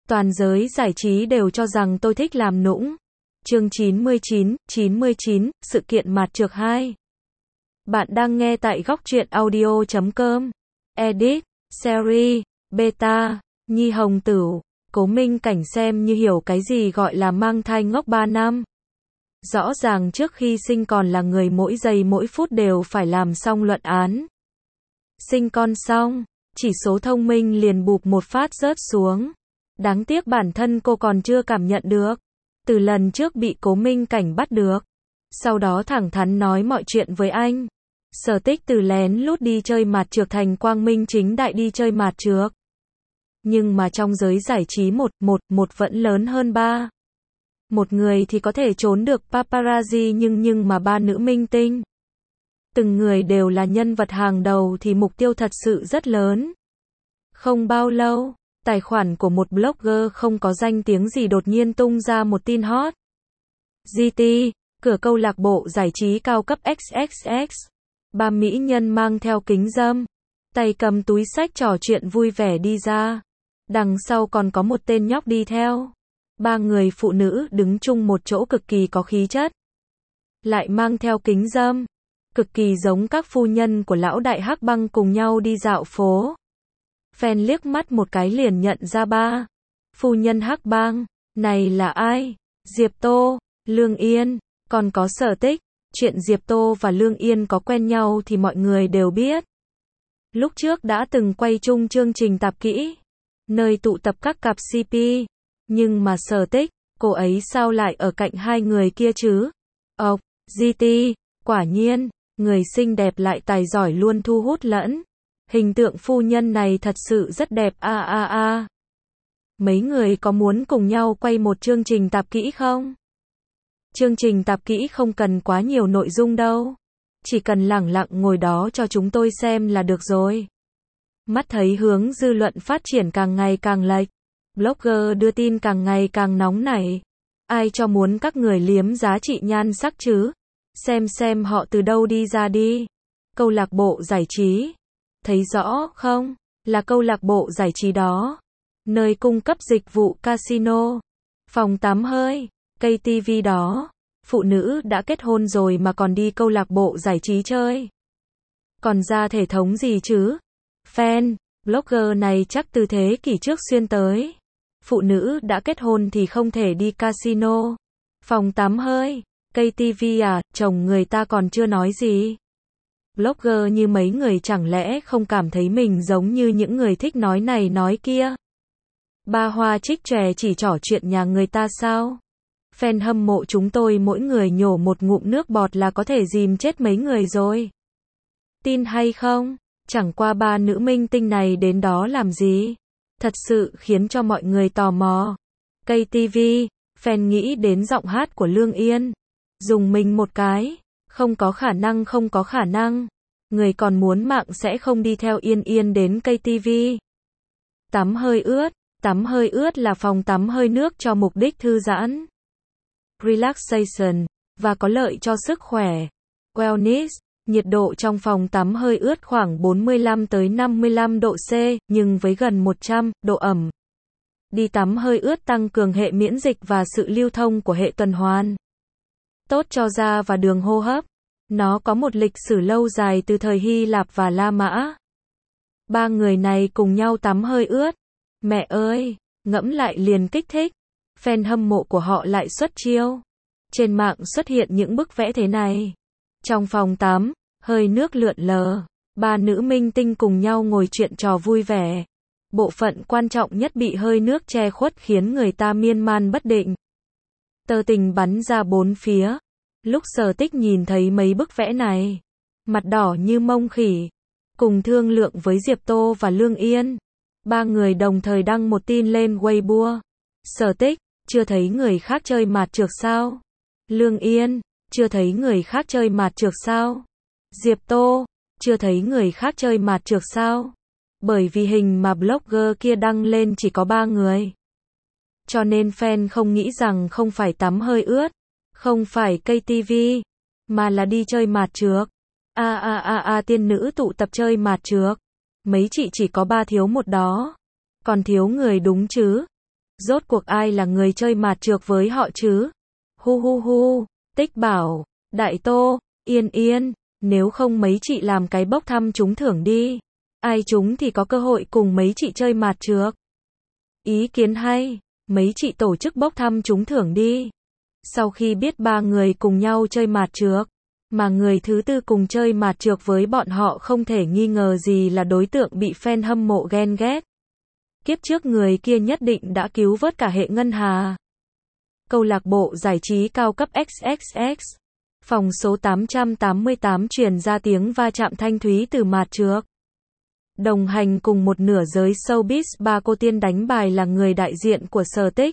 Toàn giới giải trí đều cho rằng tôi thích làm nũng. Chương 99, sự kiện mặt trược 2. Bạn đang nghe tại góc truyện audio.com. Edit, series, beta, Nhi Hồng Tửu, Cố Minh Cảnh xem như hiểu cái gì gọi là mang thai ngốc 3 năm. Rõ ràng trước khi sinh còn là người mỗi giây mỗi phút đều phải làm xong luận án. Sinh con xong, chỉ số thông minh liền bụp một phát rớt xuống. Đáng tiếc bản thân cô còn chưa cảm nhận được. Từ lần trước bị Cố Minh Cảnh bắt được. Sau đó thẳng thắn nói mọi chuyện với anh. Sở Tích từ lén lút đi chơi mạt trược thành quang minh chính đại đi chơi mạt trược. Nhưng mà trong giới giải trí một vẫn lớn hơn ba. Một người thì có thể trốn được paparazzi nhưng mà ba nữ minh tinh. Từng người đều là nhân vật hàng đầu thì mục tiêu thật sự rất lớn. Không bao lâu, tài khoản của một blogger không có danh tiếng gì đột nhiên tung ra một tin hot. GT, cửa câu lạc bộ giải trí cao cấp XXX. Ba mỹ nhân mang theo kính râm, tay cầm túi xách trò chuyện vui vẻ đi ra. Đằng sau còn có một tên nhóc đi theo. Ba người phụ nữ đứng chung một chỗ cực kỳ có khí chất. Lại mang theo kính râm. Cực kỳ giống các phu nhân của lão đại Hắc Băng cùng nhau đi dạo phố. Fan liếc mắt một cái liền nhận ra ba phu nhân Hắc Băng. Này là ai? Diệp Tô, Lương Yên, còn có Sở Tích. Chuyện Diệp Tô và Lương Yên có quen nhau thì mọi người đều biết. Lúc trước đã từng quay chung chương trình tạp kỹ, nơi tụ tập các cặp CP. Nhưng mà Sở Tích, cô ấy sao lại ở cạnh hai người kia chứ? GT, quả nhiên, người xinh đẹp lại tài giỏi luôn thu hút lẫn. Hình tượng phu nhân này thật sự rất đẹp Mấy người có muốn cùng nhau quay một chương trình tạp kỹ không? Chương trình tạp kỹ không cần quá nhiều nội dung đâu. Chỉ cần lẳng lặng ngồi đó cho chúng tôi xem là được rồi. Mắt thấy hướng dư luận phát triển càng ngày càng lệch. Blogger đưa tin càng ngày càng nóng nảy. Ai cho muốn các người liếm giá trị nhan sắc chứ? Xem họ từ đâu đi ra đi. Câu lạc bộ giải trí. Thấy rõ không? Là câu lạc bộ giải trí đó. Nơi cung cấp dịch vụ casino, phòng tắm hơi, cây TV đó. Phụ nữ đã kết hôn rồi mà còn đi câu lạc bộ giải trí chơi. Còn ra thể thống gì chứ? Fan, blogger này chắc từ thế kỷ trước xuyên tới. Phụ nữ đã kết hôn thì không thể đi casino, phòng tắm hơi, cây TV à, chồng người ta còn chưa nói gì. Blogger như mấy người chẳng lẽ không cảm thấy mình giống như những người thích nói này nói kia. Ba hoa trích chòe chỉ trỏ chuyện nhà người ta sao? Fan hâm mộ chúng tôi mỗi người nhổ một ngụm nước bọt là có thể dìm chết mấy người rồi. Tin hay không? Chẳng qua ba nữ minh tinh này đến đó làm gì? Thật sự khiến cho mọi người tò mò. Cây TV, fan nghĩ đến giọng hát của Lương Yên. Dùng mình một cái. Không có khả năng. Người còn muốn mạng sẽ không đi theo Yên đến cây TV. Tắm hơi ướt là phòng tắm hơi nước cho mục đích thư giãn, relaxation, và có lợi cho sức khỏe. Wellness, nhiệt độ trong phòng tắm hơi ướt khoảng 45 tới 55 độ C, nhưng với gần 100 độ ẩm. Đi tắm hơi ướt tăng cường hệ miễn dịch và sự lưu thông của hệ tuần hoàn. Tốt cho da và đường hô hấp. Nó có một lịch sử lâu dài từ thời Hy Lạp và La Mã. Ba người này cùng nhau tắm hơi ướt. Mẹ ơi, ngẫm lại liền kích thích. Fan hâm mộ của họ lại xuất chiêu. Trên mạng xuất hiện những bức vẽ thế này. Trong phòng tắm, hơi nước lượn lờ. Ba nữ minh tinh cùng nhau ngồi chuyện trò vui vẻ. Bộ phận quan trọng nhất bị hơi nước che khuất khiến người ta miên man bất định. Tơ tình bắn ra bốn phía. Lúc Sở Tích nhìn thấy mấy bức vẽ này, mặt đỏ như mông khỉ. Cùng thương lượng với Diệp Tô và Lương Yên, ba người đồng thời đăng một tin lên Weibo. Sở Tích, chưa thấy người khác chơi mạt trược sao? Lương Yên, chưa thấy người khác chơi mạt trược sao? Diệp Tô, chưa thấy người khác chơi mạt trược sao? Bởi vì hình mà blogger kia đăng lên chỉ có 3 người. Cho nên fan không nghĩ rằng không phải tắm hơi ướt, không phải cây TV, mà là đi chơi mạt trược. Tiên nữ tụ tập chơi mạt trược. Mấy chị chỉ có 3 thiếu một đó. Còn thiếu người đúng chứ? Rốt cuộc ai là người chơi mạt trược với họ chứ? Hu hu hu, Tích bảo, Đại Tô, Yên Yên, nếu không mấy chị làm cái bốc thăm trúng thưởng đi. Ai trúng thì có cơ hội cùng mấy chị chơi mạt trược. Ý kiến hay, mấy chị tổ chức bốc thăm trúng thưởng đi. Sau khi biết ba người cùng nhau chơi mạt trược, mà người thứ tư cùng chơi mạt trược với bọn họ không thể nghi ngờ gì là đối tượng bị fan hâm mộ ghen ghét. Kiếp trước người kia nhất định đã cứu vớt cả hệ ngân hà. Câu lạc bộ giải trí cao cấp XXX. Phòng số 888 truyền ra tiếng va chạm thanh thúy từ mạt trược. Đồng hành cùng một nửa giới showbiz, ba cô tiên đánh bài là người đại diện của Sở Tích.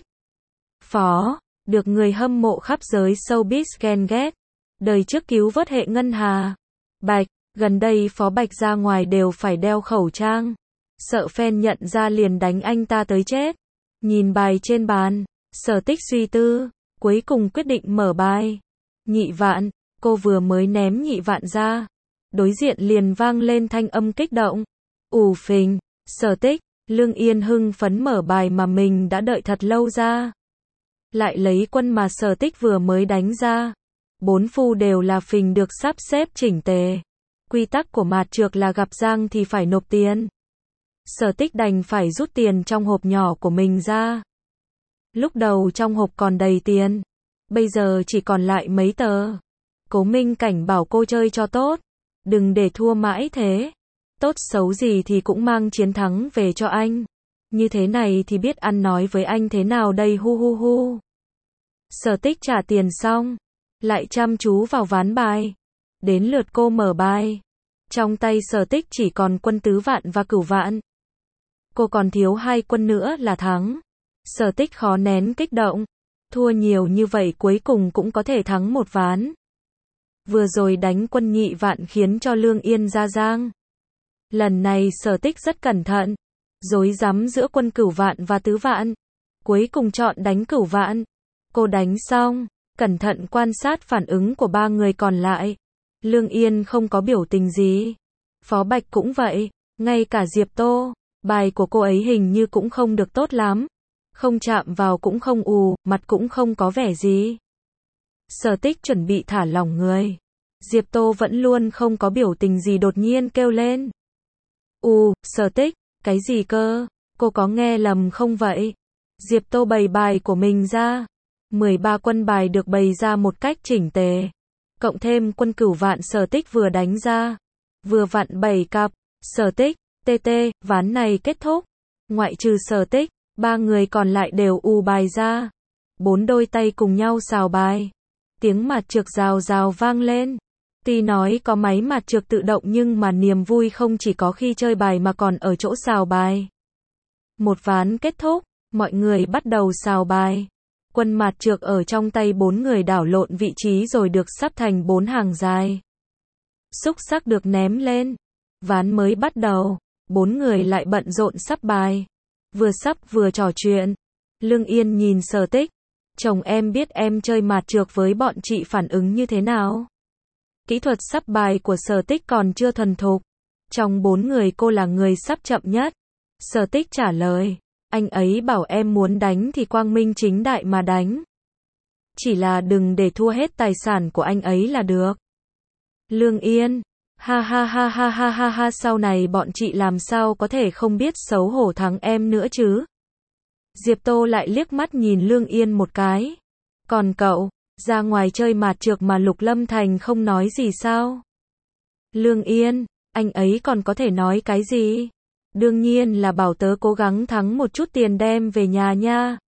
Phó, được người hâm mộ khắp giới showbiz ghen ghét. Đời trước cứu vớt hệ ngân hà. Bạch, gần đây Phó Bạch ra ngoài đều phải đeo khẩu trang. Sợ fan nhận ra liền đánh anh ta tới chết. Nhìn bài trên bàn, Sở Tích suy tư, cuối cùng quyết định mở bài. Nhị vạn, cô vừa mới ném nhị vạn ra. Đối diện liền vang lên thanh âm kích động. Ù phình, Sở Tích, Lương Yên hưng phấn mở bài mà mình đã đợi thật lâu ra. Lại lấy quân mà Sở Tích vừa mới đánh ra. 4 phu đều là phình được sắp xếp chỉnh tề. Quy tắc của mạt trược là gặp giang thì phải nộp tiền. Sở Tích đành phải rút tiền trong hộp nhỏ của mình ra. Lúc đầu trong hộp còn đầy tiền, bây giờ chỉ còn lại mấy tờ. Cố Minh cảnh bảo cô chơi cho tốt, đừng để thua mãi thế. Tốt xấu gì thì cũng mang chiến thắng về cho anh. Như thế này thì biết ăn nói với anh thế nào đây, hu hu hu. Sở Tích trả tiền xong, lại chăm chú vào ván bài. Đến lượt cô mở bài. Trong tay Sở Tích chỉ còn quân tứ vạn và cửu vạn. Cô còn thiếu 2 quân nữa là thắng. Sở Tích khó nén kích động. Thua nhiều như vậy cuối cùng cũng có thể thắng một ván. Vừa rồi đánh quân nhị vạn khiến cho Lương Yên ra giang. Lần này Sở Tích rất cẩn thận. Rối rắm giữa quân cửu vạn và tứ vạn. Cuối cùng chọn đánh cửu vạn. Cô đánh xong, cẩn thận quan sát phản ứng của ba người còn lại. Lương Yên không có biểu tình gì. Phó Bạch cũng vậy. Ngay cả Diệp Tô, bài của cô ấy hình như cũng không được tốt lắm. Không chạm vào cũng không ù, mặt cũng không có vẻ gì. Sở Tích chuẩn bị thả lỏng người. Diệp Tô vẫn luôn không có biểu tình gì, đột nhiên kêu lên. Sở Tích, cái gì cơ? Cô có nghe lầm không vậy? Diệp Tô bày bài của mình ra. 13 quân bài được bày ra một cách chỉnh tề. Cộng thêm quân cửu vạn Sở Tích vừa đánh ra. Vừa vặn 7 cặp. Sở Tích, TT, ván này kết thúc. Ngoại trừ Sở Tích, 3 người còn lại đều bài ra. 4 đôi tay cùng nhau xào bài. Tiếng mạt trược rào rào vang lên. Tuy nói có máy mạt trược tự động nhưng mà niềm vui không chỉ có khi chơi bài mà còn ở chỗ xào bài. Một ván kết thúc, mọi người bắt đầu xào bài. Quân mạt trược ở trong tay 4 người đảo lộn vị trí rồi được sắp thành 4 hàng dài. Xúc xắc được ném lên. Ván mới bắt đầu, 4 người lại bận rộn sắp bài. Vừa sắp vừa trò chuyện. Lương Yên nhìn Sở Tích. Chồng em biết em chơi mạt trược với bọn chị phản ứng như thế nào? Kỹ thuật sắp bài của Sở Tích còn chưa thuần thục. Trong 4 người cô là người sắp chậm nhất. Sở Tích trả lời. Anh ấy bảo em muốn đánh thì quang minh chính đại mà đánh. Chỉ là đừng để thua hết tài sản của anh ấy là được. Lương Yên. Ha ha ha ha ha ha ha, sau này bọn chị làm sao có thể không biết xấu hổ thắng em nữa chứ? Diệp Tô lại liếc mắt nhìn Lương Yên một cái. Còn cậu, ra ngoài chơi mạt trược mà Lục Lâm Thành không nói gì sao? Lương Yên, anh ấy còn có thể nói cái gì? Đương nhiên là bảo tớ cố gắng thắng một chút tiền đem về nhà nha.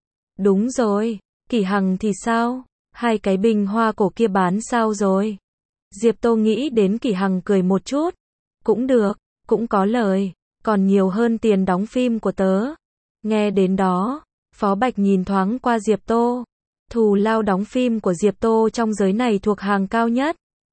Đúng rồi, Kỷ Hằng thì sao? 2 cái bình hoa cổ kia bán sao rồi? Diệp Tô nghĩ đến Kỷ Hằng cười một chút. Cũng được, cũng có lời, còn nhiều hơn tiền đóng phim của tớ. Nghe đến đó, Phó Bạch nhìn thoáng qua Diệp Tô. Thù lao đóng phim của Diệp Tô trong giới này thuộc hàng cao nhất.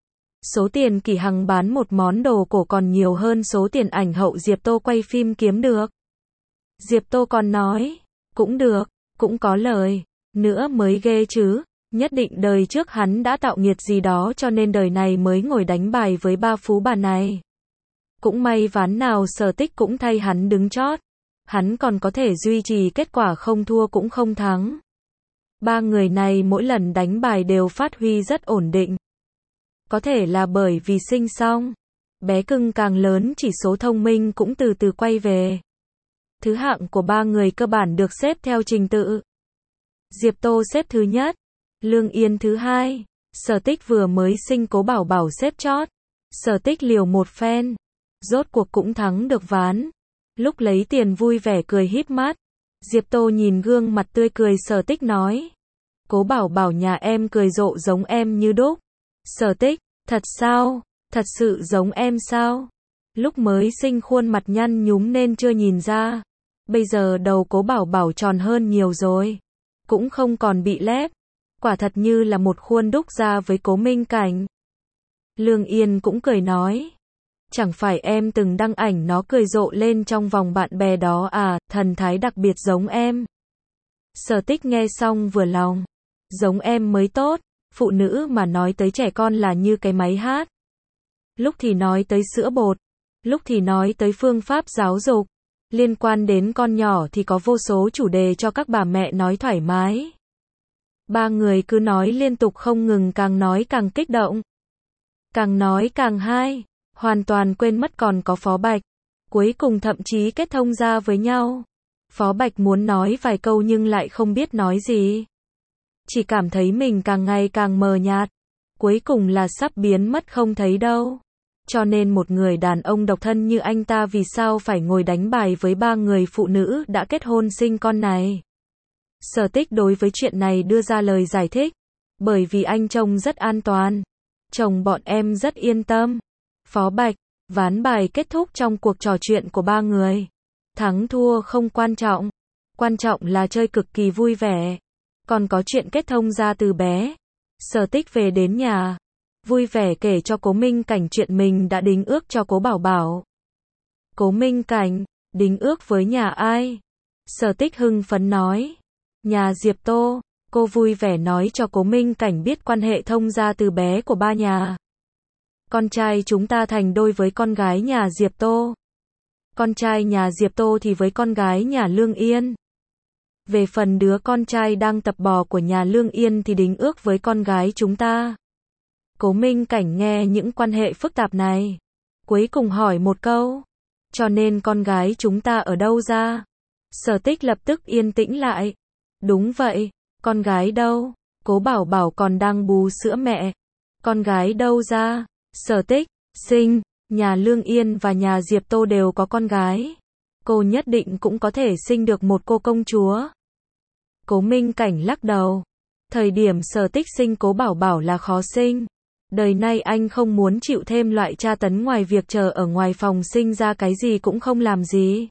Số tiền Kỷ Hằng bán một món đồ cổ còn nhiều hơn số tiền ảnh hậu Diệp Tô quay phim kiếm được. Diệp Tô còn nói, cũng được, cũng có lời, nữa mới ghê chứ, nhất định đời trước hắn đã tạo nghiệt gì đó cho nên đời này mới ngồi đánh bài với ba phú bà này. Cũng may ván nào Sở Tích cũng thay hắn đứng chót. hắn còn có thể duy trì kết quả không thua cũng không thắng. Ba người này mỗi lần đánh bài đều phát huy rất ổn định. Có thể là bởi vì sinh xong, bé cưng càng lớn chỉ số thông minh cũng từ từ quay về. Thứ hạng của ba người cơ bản được xếp theo trình tự. Diệp Tô xếp thứ nhất, Lương Yên thứ hai, Sở Tích vừa mới sinh Cố Bảo Bảo xếp chót. Sở Tích liều một phen, rốt cuộc cũng thắng được ván. Lúc lấy tiền vui vẻ cười híp mắt. Diệp Tô nhìn gương mặt tươi cười Sở Tích nói. Cố Bảo Bảo nhà em cười rộ giống em như đúc. Sở Tích, thật sao? Thật sự giống em sao? Lúc mới sinh khuôn mặt nhăn nhúm nên chưa nhìn ra. Bây giờ đầu Cố Bảo Bảo tròn hơn nhiều rồi. Cũng không còn bị lép. Quả thật như là một khuôn đúc ra với Cố Minh Cảnh. Lương Yên cũng cười nói. Chẳng phải em từng đăng ảnh nó cười rộ lên trong vòng bạn bè đó à, thần thái đặc biệt giống em. Sở Tích nghe xong vừa lòng. Giống em mới tốt, phụ nữ mà nói tới trẻ con là như cái máy hát. Lúc thì nói tới sữa bột, lúc thì nói tới phương pháp giáo dục. Liên quan đến con nhỏ thì có vô số chủ đề cho các bà mẹ nói thoải mái. Ba người cứ nói liên tục không ngừng, càng nói càng kích động. Càng nói càng hay, hoàn toàn quên mất còn có Phó Bạch. Cuối cùng thậm chí kết thông ra với nhau. Phó Bạch muốn nói vài câu nhưng lại không biết nói gì. Chỉ cảm thấy mình càng ngày càng mờ nhạt. Cuối cùng là sắp biến mất không thấy đâu. Cho nên một người đàn ông độc thân như anh ta vì sao phải ngồi đánh bài với ba người phụ nữ đã kết hôn sinh con này. Sở Tích đối với chuyện này đưa ra lời giải thích. Bởi vì anh chồng rất an toàn. Chồng bọn em rất yên tâm. Phó Bạch, ván bài kết thúc trong cuộc trò chuyện của ba người. Thắng thua không quan trọng. Quan trọng là chơi cực kỳ vui vẻ. Còn có chuyện kết thông ra từ bé. Sở Tích về đến nhà. Vui vẻ kể cho Cố Minh Cảnh chuyện mình đã đính ước cho Cố Bảo Bảo. Cố Minh Cảnh, đính ước với nhà ai? Sở Tích hưng phấn nói. Nhà Diệp Tô. Cô vui vẻ nói cho Cố Minh Cảnh biết quan hệ thông gia từ bé của ba nhà. Con trai chúng ta thành đôi với con gái nhà Diệp Tô. Con trai nhà Diệp Tô thì với con gái nhà Lương Yên. Về phần đứa con trai đang tập bò của nhà Lương Yên thì đính ước với con gái chúng ta. Cố Minh Cảnh nghe những quan hệ phức tạp này. Cuối cùng hỏi một câu. Cho nên con gái chúng ta ở đâu ra? Sở Tích lập tức yên tĩnh lại. Đúng vậy, con gái đâu? Cố Bảo Bảo còn đang bú sữa mẹ. Con gái đâu ra? Sở Tích, sinh, nhà Lương Yên và nhà Diệp Tô đều có con gái. Cô nhất định cũng có thể sinh được một cô công chúa. Cố Minh Cảnh lắc đầu. Thời điểm Sở Tích sinh Cố Bảo Bảo là khó sinh. Đời nay anh không muốn chịu thêm loại tra tấn ngoài việc chờ ở ngoài phòng sinh ra cái gì cũng không làm gì.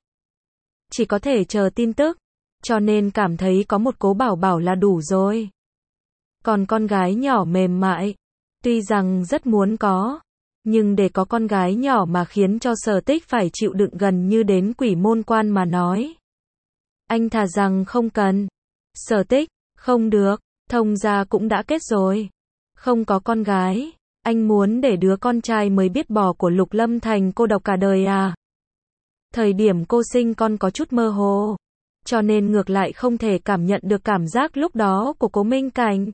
Chỉ có thể chờ tin tức. Cho nên cảm thấy có một Cố Bảo Bảo là đủ rồi. Còn con gái nhỏ mềm mại. Tuy rằng rất muốn có. Nhưng để có con gái nhỏ mà khiến cho Sở Tích phải chịu đựng gần như đến quỷ môn quan mà nói. Anh thà rằng không cần. Sở Tích, không được, thông gia cũng đã kết rồi. Không có con gái, anh muốn để đứa con trai mới biết bò của Lục Lâm Thành cô độc cả đời à? Thời điểm cô sinh con có chút mơ hồ, cho nên ngược lại không thể cảm nhận được cảm giác lúc đó của Cố Minh Cảnh.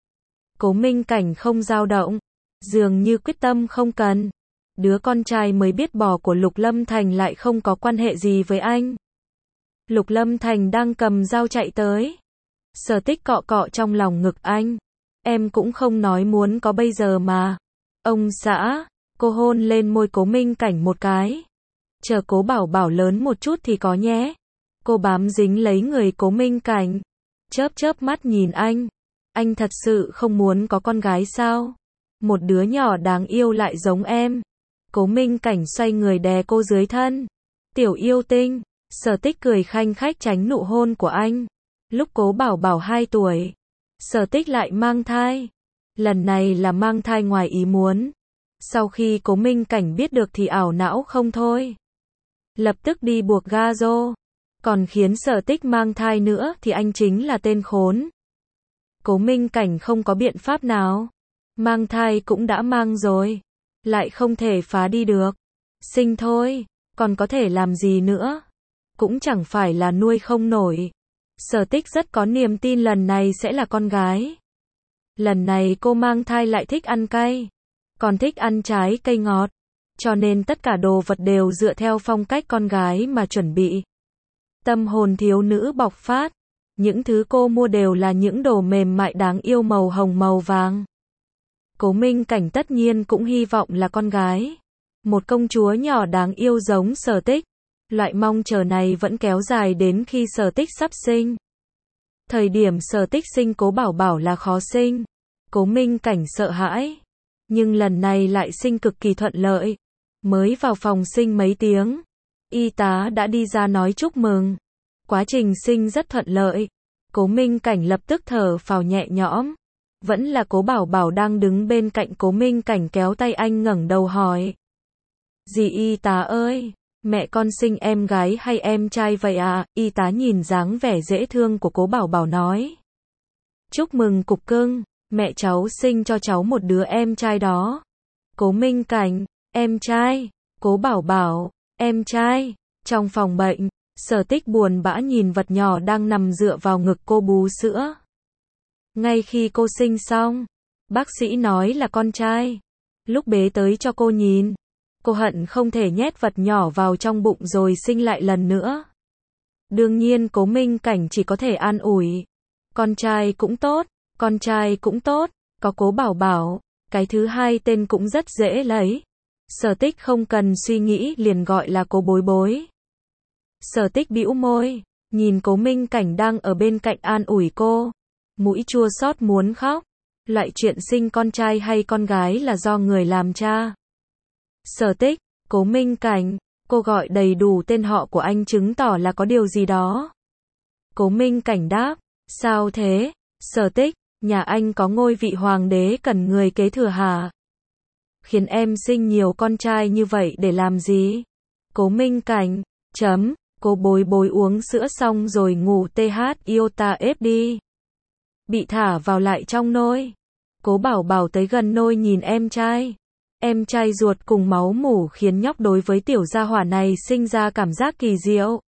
Cố Minh Cảnh không dao động, dường như quyết tâm không cần. Đứa con trai mới biết bò của Lục Lâm Thành lại không có quan hệ gì với anh. Lục Lâm Thành đang cầm dao chạy tới. Sở Tích cọ cọ trong lòng ngực anh. Em cũng không nói muốn có bây giờ mà. Ông xã, cô hôn lên môi Cố Minh Cảnh một cái. Chờ Cố Bảo Bảo lớn một chút thì có nhé. Cô bám dính lấy người Cố Minh Cảnh. Chớp chớp mắt nhìn anh. Anh thật sự không muốn có con gái sao? Một đứa nhỏ đáng yêu lại giống em. Cố Minh Cảnh xoay người đè cô dưới thân. Tiểu yêu tinh. Sở Tích cười khanh khách tránh nụ hôn của anh. Lúc Cố Bảo Bảo 2 tuổi. Sở Tích lại mang thai. Lần này là mang thai ngoài ý muốn. Sau khi Cố Minh Cảnh biết được thì ảo não không thôi. Lập tức đi buộc ga rô. Còn khiến Sở Tích mang thai nữa thì anh chính là tên khốn. Cố Minh Cảnh không có biện pháp nào. Mang thai cũng đã mang rồi. Lại không thể phá đi được. Sinh thôi, còn có thể làm gì nữa. cũng chẳng phải là nuôi không nổi. Sở Tích rất có niềm tin lần này sẽ là con gái. Lần này cô mang thai lại thích ăn cay, còn thích ăn trái cây ngọt, cho nên tất cả đồ vật đều dựa theo phong cách con gái mà chuẩn bị. Tâm hồn thiếu nữ bộc phát, những thứ cô mua đều là những đồ mềm mại đáng yêu màu hồng màu vàng. Cố Minh Cảnh tất nhiên cũng hy vọng là con gái, một công chúa nhỏ đáng yêu giống Sở Tích. Loại mong chờ này vẫn kéo dài đến khi Sở Tích sắp sinh. Thời điểm Sở Tích sinh Cố Bảo Bảo là khó sinh, Cố Minh Cảnh sợ hãi, nhưng lần này lại sinh cực kỳ thuận lợi. Mới vào phòng sinh mấy tiếng, y tá đã đi ra nói chúc mừng. Quá trình sinh rất thuận lợi, Cố Minh Cảnh lập tức thở phào nhẹ nhõm. Vẫn là Cố Bảo Bảo đang đứng bên cạnh Cố Minh Cảnh kéo tay anh ngẩng đầu hỏi. Dì y tá ơi, mẹ con sinh em gái hay em trai vậy à? Y tá nhìn dáng vẻ dễ thương của Cố Bảo Bảo nói. Chúc mừng cục cưng, mẹ cháu sinh cho cháu một đứa em trai đó. Cố Minh Cảnh, em trai. Cố Bảo Bảo, em trai. Trong phòng bệnh, Sở Tích buồn bã nhìn vật nhỏ đang nằm dựa vào ngực cô bú sữa. Ngay khi cô sinh xong, bác sĩ nói là con trai. Lúc bế tới cho cô nhìn, cô hận không thể nhét vật nhỏ vào trong bụng rồi sinh lại lần nữa. Đương nhiên Cố Minh Cảnh chỉ có thể an ủi. Con trai cũng tốt, con trai cũng tốt, có Cố Bảo Bảo, cái thứ hai tên cũng rất dễ lấy. Sở Tích không cần suy nghĩ liền gọi là Cố Bối Bối. Sở Tích bĩu môi, nhìn Cố Minh Cảnh đang ở bên cạnh an ủi cô, mũi chua xót muốn khóc. Loại chuyện sinh con trai hay con gái là do người làm cha. Sở Tích, Cố Minh Cảnh, cô gọi đầy đủ tên họ của anh chứng tỏ là có điều gì đó. Cố Minh Cảnh đáp, sao thế? Sở Tích, nhà anh có ngôi vị hoàng đế cần người kế thừa hả? Khiến em sinh nhiều con trai như vậy để làm gì? Cố Minh Cảnh, Cố Bối Bối uống sữa xong rồi ngủ iota ép đi. Bị thả vào lại trong nôi. Cố Bảo Bảo tới gần nôi nhìn em trai. Em trai ruột cùng máu mủ khiến nhóc đối với tiểu gia hỏa này sinh ra cảm giác kỳ diệu.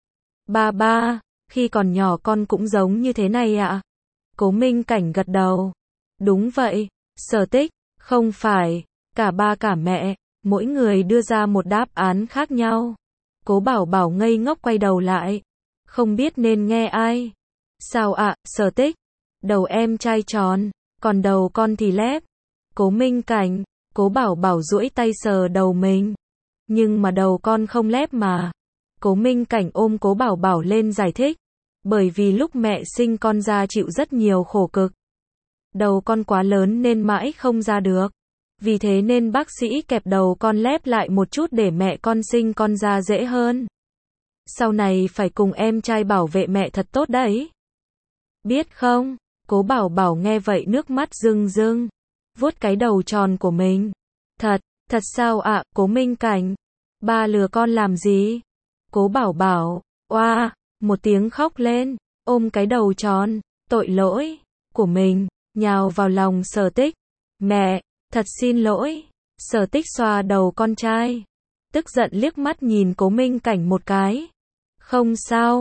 Ba, khi còn nhỏ con cũng giống như thế này ạ? Cố Minh Cảnh gật đầu. Đúng vậy. Sở Tích, không phải, cả ba cả mẹ, mỗi người đưa ra một đáp án khác nhau. Cố Bảo Bảo ngây ngốc quay đầu lại, không biết nên nghe ai. Sao ạ? Sở Tích, đầu em trai tròn, còn đầu con thì lép. Cố Minh Cảnh, Cố Bảo Bảo duỗi tay sờ đầu mình. Nhưng mà đầu con không lép mà. Cố Minh Cảnh ôm Cố Bảo Bảo lên giải thích. Bởi vì lúc mẹ sinh con ra chịu rất nhiều khổ cực. Đầu con quá lớn nên mãi không ra được. Vì thế nên bác sĩ kẹp đầu con lép lại một chút để mẹ con sinh con ra dễ hơn. Sau này phải cùng em trai bảo vệ mẹ thật tốt đấy. Biết không? Cố Bảo Bảo nghe vậy nước mắt rưng rưng, vuốt cái đầu tròn của mình. Thật sao ạ? Cố Minh Cảnh, ba lừa con làm gì? Cố Bảo Bảo, oa, một tiếng khóc lên, ôm cái đầu tròn, tội lỗi của mình, nhào vào lòng Sở Tích. Mẹ, thật xin lỗi. Sở Tích xoa đầu con trai, tức giận liếc mắt nhìn Cố Minh Cảnh một cái. Không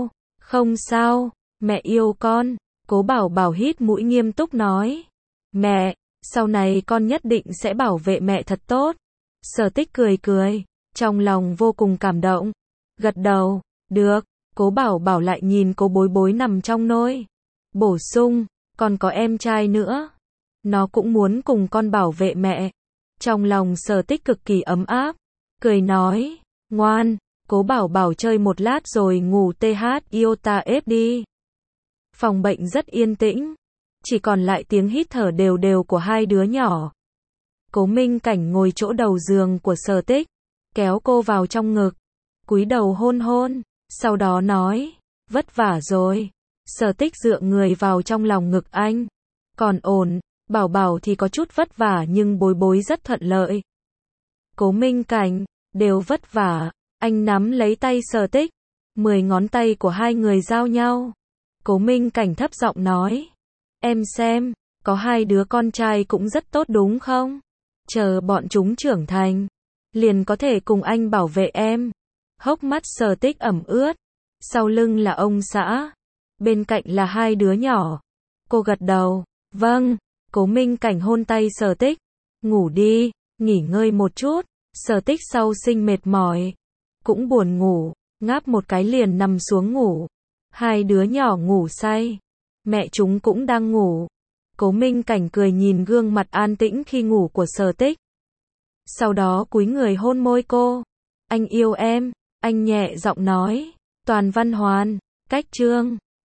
sao, mẹ yêu con. Cố Bảo Bảo hít mũi nghiêm túc nói. Mẹ, sau này con nhất định sẽ bảo vệ mẹ thật tốt. Sở Tích cười, trong lòng vô cùng cảm động. Gật đầu, được. Cố Bảo Bảo lại nhìn Cố Bối Bối nằm trong nôi. Bổ sung, còn có em trai nữa. Nó cũng muốn cùng con bảo vệ mẹ. Trong lòng Sở Tích cực kỳ ấm áp. Cười nói, ngoan, Cố Bảo Bảo chơi một lát rồi ngủ iota ép đi. Phòng bệnh rất yên tĩnh. Chỉ còn lại tiếng hít thở đều đều của hai đứa nhỏ. Cố Minh Cảnh ngồi chỗ đầu giường của Sở Tích, kéo cô vào trong ngực, cúi đầu hôn, sau đó nói, vất vả rồi. Sở Tích dựa người vào trong lòng ngực anh. Còn ổn, Bảo Bảo thì có chút vất vả nhưng Bối Bối rất thuận lợi. Cố Minh Cảnh, đều vất vả, anh nắm lấy tay Sở Tích, 10 ngón tay của hai người giao nhau. Cố Minh Cảnh thấp giọng nói, em xem, có hai đứa con trai cũng rất tốt đúng không? Chờ bọn chúng trưởng thành, liền có thể cùng anh bảo vệ em. Hốc mắt Sở Tích ẩm ướt, Sau lưng là ông xã, bên cạnh là hai đứa nhỏ. Cô gật đầu, vâng. Cố Minh Cảnh hôn tay Sở Tích. Ngủ đi, nghỉ ngơi một chút. Sở Tích sau sinh mệt mỏi, cũng buồn ngủ, ngáp một cái liền nằm xuống ngủ. Hai đứa nhỏ ngủ say, mẹ chúng cũng đang ngủ. Cố Minh Cảnh cười nhìn gương mặt an tĩnh khi ngủ của Sở Tích. Sau đó cúi người hôn môi cô. Anh yêu em, anh nhẹ giọng nói. Toàn Văn Hoàn, cách chương